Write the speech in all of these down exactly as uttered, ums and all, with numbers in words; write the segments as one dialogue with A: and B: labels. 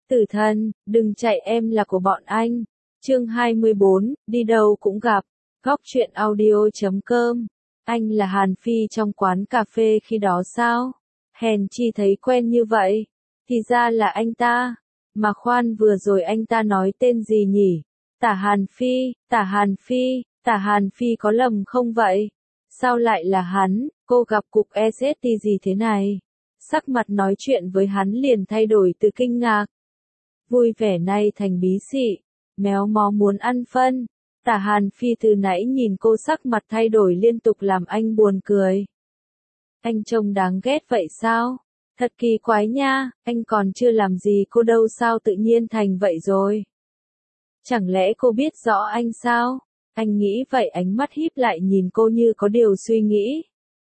A: Tử thần, đừng chạy, em là của bọn anh. Chương hai mươi bốn, đi đâu cũng gặp. Góc truyện audio chấm com. Anh là Hàn Phi trong quán cà phê khi đó sao? Hèn chi thấy quen như vậy. Thì ra là anh ta. Mà khoan, vừa rồi anh ta nói tên gì nhỉ? Tả Hàn Phi, Tả Hàn Phi, Tả Hàn Phi có lầm không vậy? Sao lại là hắn? Cô gặp cục ét ét tê gì thế này? Sắc mặt nói chuyện với hắn liền thay đổi từ kinh ngạc, vui vẻ nay thành bí xị, méo mó muốn ăn phân. Tả Hàn Phi từ nãy nhìn cô sắc mặt thay đổi liên tục làm anh buồn cười. Anh trông đáng ghét vậy sao? Thật kỳ quái nha, anh còn chưa làm gì cô đâu sao tự nhiên thành vậy rồi? Chẳng lẽ cô biết rõ anh sao? Anh nghĩ vậy, ánh mắt híp lại nhìn cô như có điều suy nghĩ.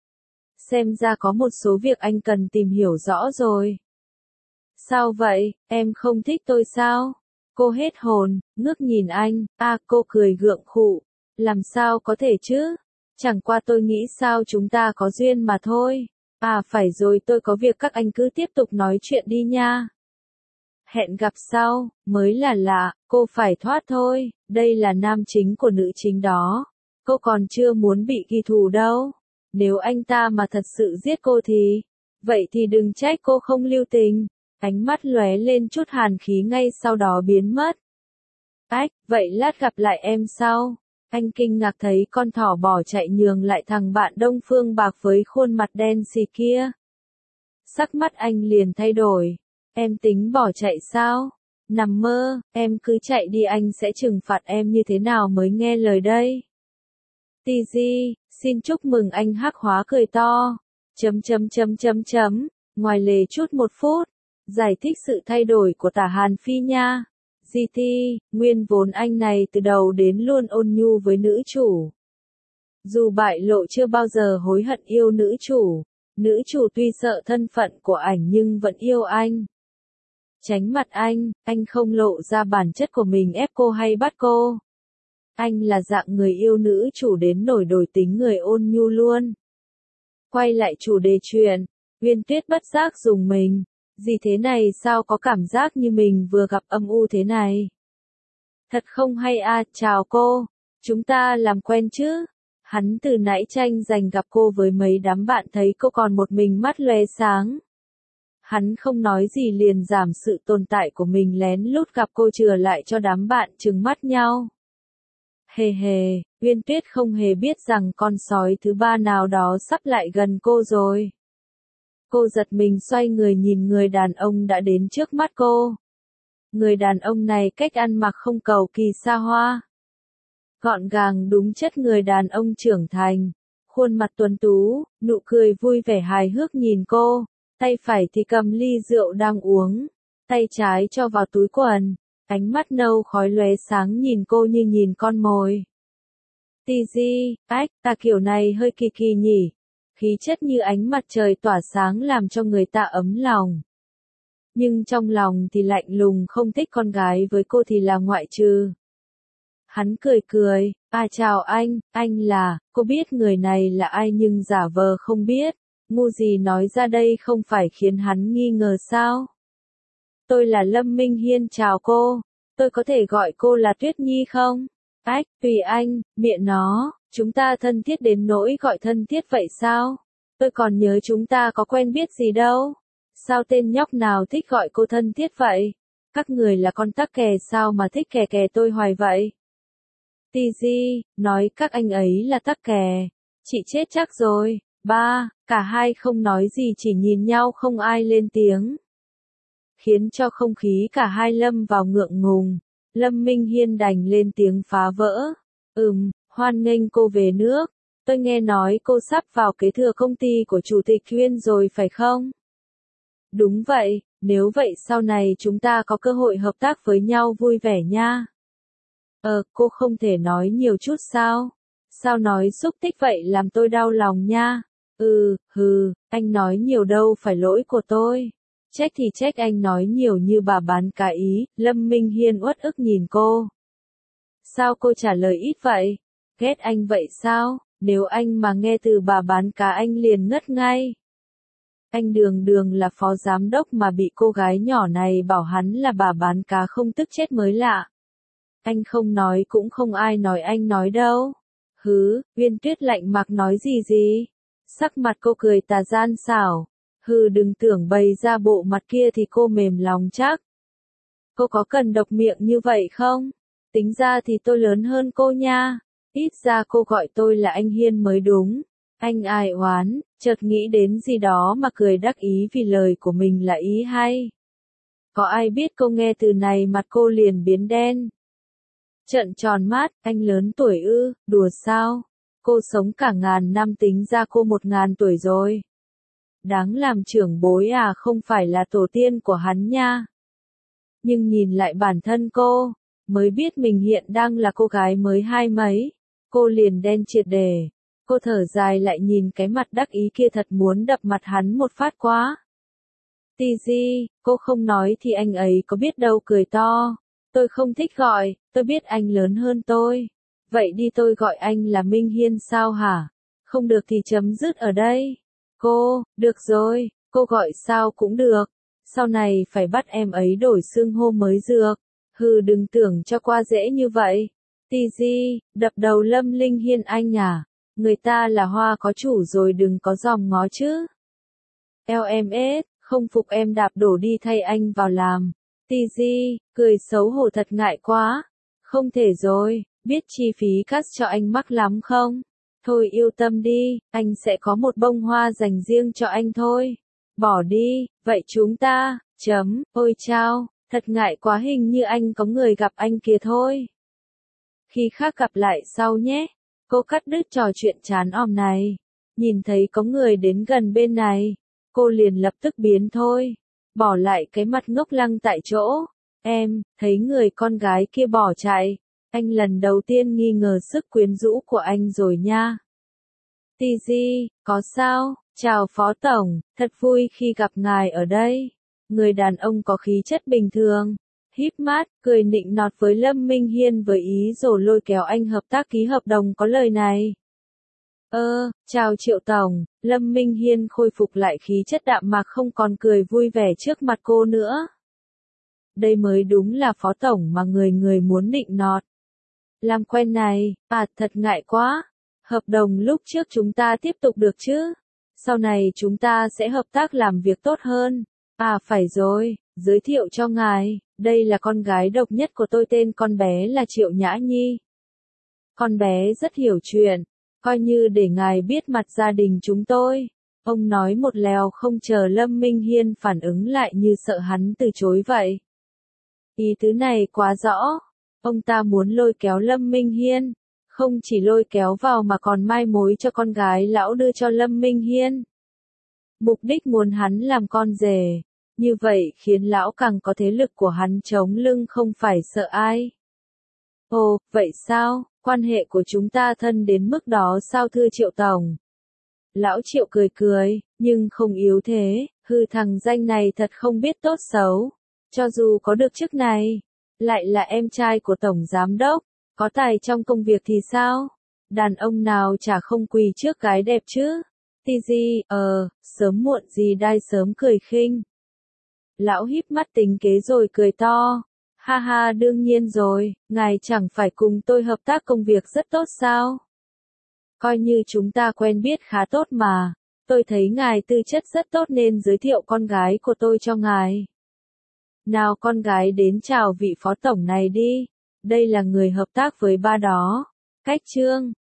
A: Xem ra có một số việc anh cần tìm hiểu rõ rồi. Sao vậy, em không thích tôi sao? Cô hết hồn, ngước nhìn anh, a cô cười gượng khụ. Làm sao có thể chứ? Chẳng qua tôi nghĩ sao chúng ta có duyên mà thôi. À phải rồi, tôi có việc, các anh cứ tiếp tục nói chuyện đi nha. Hẹn gặp sau, mới là lạ, cô phải thoát thôi, đây là nam chính của nữ chính đó. Cô còn chưa muốn bị ghi thù đâu. Nếu anh ta mà thật sự giết cô thì, vậy thì đừng trách cô không lưu tình. Ánh mắt lóe lên chút hàn khí ngay sau đó biến mất. Ách, vậy lát gặp lại em sau. Anh kinh ngạc thấy con thỏ bỏ chạy nhường lại thằng bạn Đông Phương Bạc với khuôn mặt đen xì kia. Sắc mắt anh liền thay đổi. Em tính bỏ chạy sao? Nằm mơ, em cứ chạy đi, anh sẽ trừng phạt em như thế nào mới nghe lời đây. tê giê, xin chúc mừng anh, hắc hóa cười to. Chấm chấm chấm chấm chấm, ngoài lề chút một phút. Giải thích sự thay đổi của Tả Hàn Phi nha. giê tê, nguyên vốn anh này từ đầu đến luôn ôn nhu với nữ chủ. Dù bại lộ chưa bao giờ hối hận yêu nữ chủ. Nữ chủ tuy sợ thân phận của ảnh nhưng vẫn yêu anh. Tránh mặt anh, anh không lộ ra bản chất của mình ép cô hay bắt cô. Anh là dạng người yêu nữ chủ đến nổi đổi tính người ôn nhu luôn. Quay lại chủ đề chuyện, Uyên Tuyết bất giác dùng mình. Gì thế này, sao có cảm giác như mình vừa gặp âm u thế này? Thật không hay à, chào cô, chúng ta làm quen chứ? Hắn từ nãy tranh giành gặp cô với mấy đám bạn, thấy cô còn một mình mắt lóe sáng. Hắn không nói gì liền giảm sự tồn tại của mình, lén lút gặp cô chừa lại cho đám bạn trừng mắt nhau. Hề hề, Uyên Tuyết không hề biết rằng con sói thứ ba nào đó sắp lại gần cô rồi. Cô giật mình xoay người nhìn người đàn ông đã đến trước mắt cô. Người đàn ông này cách ăn mặc không cầu kỳ xa hoa. Gọn gàng đúng chất người đàn ông trưởng thành. Khuôn mặt tuấn tú, nụ cười vui vẻ hài hước nhìn cô. Tay phải thì cầm ly rượu đang uống. Tay trái cho vào túi quần. Ánh mắt nâu khói lóe sáng nhìn cô như nhìn con mồi. tê giê, ách, ta kiểu này hơi kỳ kỳ nhỉ. Khí chất như ánh mặt trời tỏa sáng làm cho người ta ấm lòng. Nhưng trong lòng thì lạnh lùng, không thích con gái với cô thì là ngoại trừ. Hắn cười cười, à chào anh, anh là, cô biết người này là ai nhưng giả vờ không biết. Ngu gì nói ra đây không phải khiến hắn nghi ngờ sao? Tôi là Lâm Minh Hiên, chào cô, tôi có thể gọi cô là Tuyết Nhi không? Ách, tùy anh, miệng nó, chúng ta thân thiết đến nỗi gọi thân thiết vậy sao? Tôi còn nhớ chúng ta có quen biết gì đâu. Sao tên nhóc nào thích gọi cô thân thiết vậy? Các người là con tắc kè sao mà thích kè kè tôi hoài vậy? tê giê, nói các anh ấy là tắc kè. Chị chết chắc rồi. Ba, cả hai không nói gì chỉ nhìn nhau không ai lên tiếng. Khiến cho không khí cả hai lâm vào ngượng ngùng. Lâm Minh Hiên đành lên tiếng phá vỡ. Ừm, hoan nghênh cô về nước. Tôi nghe nói cô sắp vào kế thừa công ty của Chủ tịch Uyên rồi phải không? Đúng vậy, nếu vậy sau này chúng ta có cơ hội hợp tác với nhau vui vẻ nha. Ờ, cô không thể nói nhiều chút sao? Sao nói xúc tích vậy làm tôi đau lòng nha. Ừ, hừ, anh nói nhiều đâu phải lỗi của tôi. Trách thì trách anh nói nhiều như bà bán cá Ý. Lâm Minh Hiên uất ức nhìn cô. Sao cô trả lời ít vậy? Ghét anh vậy sao? Nếu anh mà nghe từ bà bán cá anh liền ngất ngay. Anh đường đường là phó giám đốc mà bị cô gái nhỏ này bảo hắn là bà bán cá không tức chết mới lạ. Anh không nói cũng không ai nói anh nói đâu. Hứ, Uyên Tuyết lạnh mặc nói gì gì? Sắc mặt cô cười tà gian xảo. Hừ, đừng tưởng bày ra bộ mặt kia thì cô mềm lòng chắc. Cô có cần độc miệng như vậy không? Tính ra thì tôi lớn hơn cô nha. Ít ra cô gọi tôi là anh Hiên mới đúng. Anh ai oán, chợt nghĩ đến gì đó mà cười đắc ý vì lời của mình là ý hay. Có ai biết cô nghe từ này mặt cô liền biến đen. Trợn tròn mắt, anh lớn tuổi ư, đùa sao? Cô sống cả ngàn năm tính ra cô một ngàn tuổi rồi. Đáng làm trưởng bối à, không phải là tổ tiên của hắn nha. Nhưng nhìn lại bản thân cô, mới biết mình hiện đang là cô gái mới hai mấy. Cô liền đen triệt để. Cô thở dài lại nhìn cái mặt đắc ý kia thật muốn đập mặt hắn một phát quá. Tì di, cô không nói thì anh ấy có biết đâu, cười to. Tôi không thích gọi, tôi biết anh lớn hơn tôi. Vậy đi, tôi gọi anh là Minh Hiên sao hả? Không được thì chấm dứt ở đây. Cô, được rồi, cô gọi sao cũng được. Sau này phải bắt em ấy đổi xưng hô mới được. Hừ, đừng tưởng cho qua dễ như vậy. Tì di, đập đầu Lâm Linh Hiên anh à? Người ta là hoa có chủ rồi, đừng có dòm ngó chứ. lờ em ét, không phục em đạp đổ đi thay anh vào làm. Tì di, cười xấu hổ thật ngại quá. Không thể rồi, biết chi phí cắt cho anh mắc lắm không? Thôi yêu tâm đi, anh sẽ có một bông hoa dành riêng cho anh thôi. Bỏ đi, vậy chúng ta, chấm, ôi chao, thật ngại quá, hình như anh có người gặp anh kìa thôi. Khi khác gặp lại sau nhé. Cô cắt đứt trò chuyện chán òm này. Nhìn thấy có người đến gần bên này, cô liền lập tức biến thôi. Bỏ lại cái mặt ngốc lăng tại chỗ. Em, thấy người con gái kia bỏ chạy. Anh lần đầu tiên nghi ngờ sức quyến rũ của anh rồi nha. Tì di, có sao? Chào Phó Tổng, thật vui khi gặp ngài ở đây. Người đàn ông có khí chất bình thường. Híp mắt, cười nịnh nọt với Lâm Minh Hiên với ý rồi lôi kéo anh hợp tác ký hợp đồng có lời này. Ơ, chào Triệu Tổng, Lâm Minh Hiên khôi phục lại khí chất đạm mạc, không còn cười vui vẻ trước mặt cô nữa. Đây mới đúng là Phó Tổng mà người người muốn nịnh nọt. Làm quen này, à thật ngại quá. Hợp đồng lúc trước chúng ta tiếp tục được chứ? Sau này chúng ta sẽ hợp tác làm việc tốt hơn. À phải rồi, giới thiệu cho ngài, đây là con gái độc nhất của tôi, tên con bé là Triệu Nhã Nhi. Con bé rất hiểu chuyện, coi như để ngài biết mặt gia đình chúng tôi. Ông nói một lèo không chờ Lâm Minh Hiên phản ứng lại, như sợ hắn từ chối vậy. Ý tứ này quá rõ, ông ta muốn lôi kéo Lâm Minh Hiên, không chỉ lôi kéo vào mà còn mai mối cho con gái lão đưa cho Lâm Minh Hiên. Mục đích muốn hắn làm con rể, như vậy khiến lão càng có thế lực của hắn chống lưng, không phải sợ ai. Ồ, vậy sao, quan hệ của chúng ta thân đến mức đó sao thưa Triệu Tổng? Lão Triệu cười cười, nhưng không yếu thế, hư thằng danh này thật không biết tốt xấu. Cho dù có được chức này, lại là em trai của Tổng Giám Đốc, có tài trong công việc thì sao? Đàn ông nào chả không quỳ trước gái đẹp chứ? Tì di, ờ, sớm muộn gì đai sớm, cười khinh. Lão híp mắt tính kế rồi cười to. Ha ha, đương nhiên rồi, ngài chẳng phải cùng tôi hợp tác công việc rất tốt sao? Coi như chúng ta quen biết khá tốt mà. Tôi thấy ngài tư chất rất tốt nên giới thiệu con gái của tôi cho ngài. Nào con gái đến chào vị Phó Tổng này đi. Đây là người hợp tác với ba đó. Cách chương